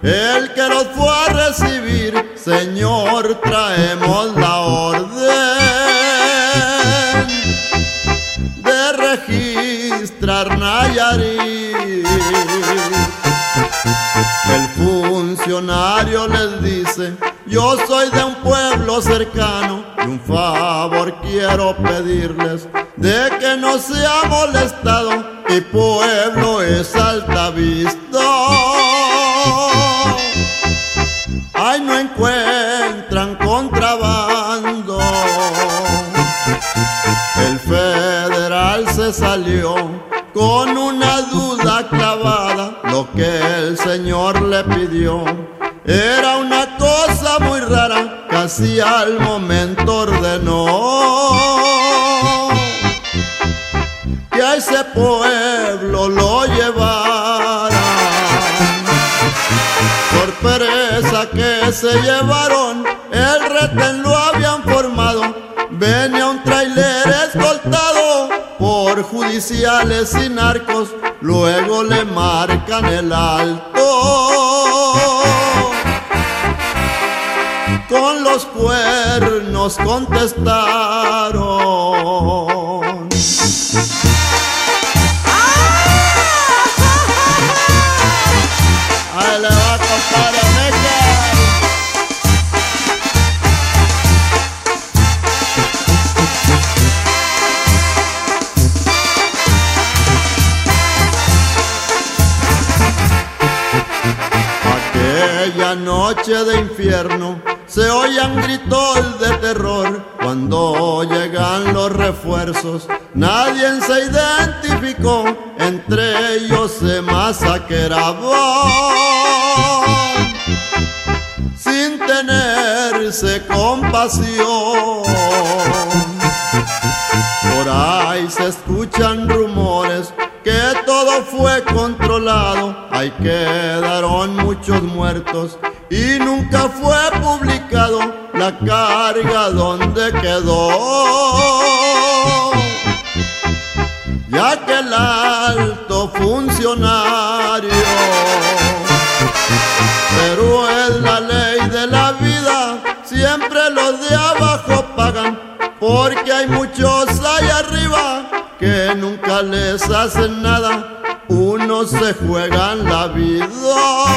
el que los fue a recibir. Señor, traemos la orden de registrar Nayarit. El funcionario les dice: yo soy de un pueblo cercano y un favor quiero pedirles, de que no sea molestado, mi pueblo es Altavista. Ay, no encuentran contrabando. El federal se salió con una duda clavada. Lo que el señor le pidió era una cosa muy rara, casi al momento ordenó que a ese pueblo lo llevaran. Sorpresa que se llevaron, el retén lo habían formado. Venía un trailer escoltado por judiciales y narcos, luego le marcan el alto. Con los cuernos contestaron. Ahí le va a contar a aquella noche de infierno se oían gritos de terror. Cuando llegan los refuerzos, nadie se identificó, entre ellos se masacraban sin tenerse compasión. Por ahí se escuchan rumores que todo fue controlado. Ahí quedaron muchos muertos y nunca fue publicado la carga donde quedó, ya que el alto funcionario, pero es la ley de la vida, siempre los de abajo pagan, porque hay muchos allá arriba que nunca les hacen nada. Unos se juegan la vida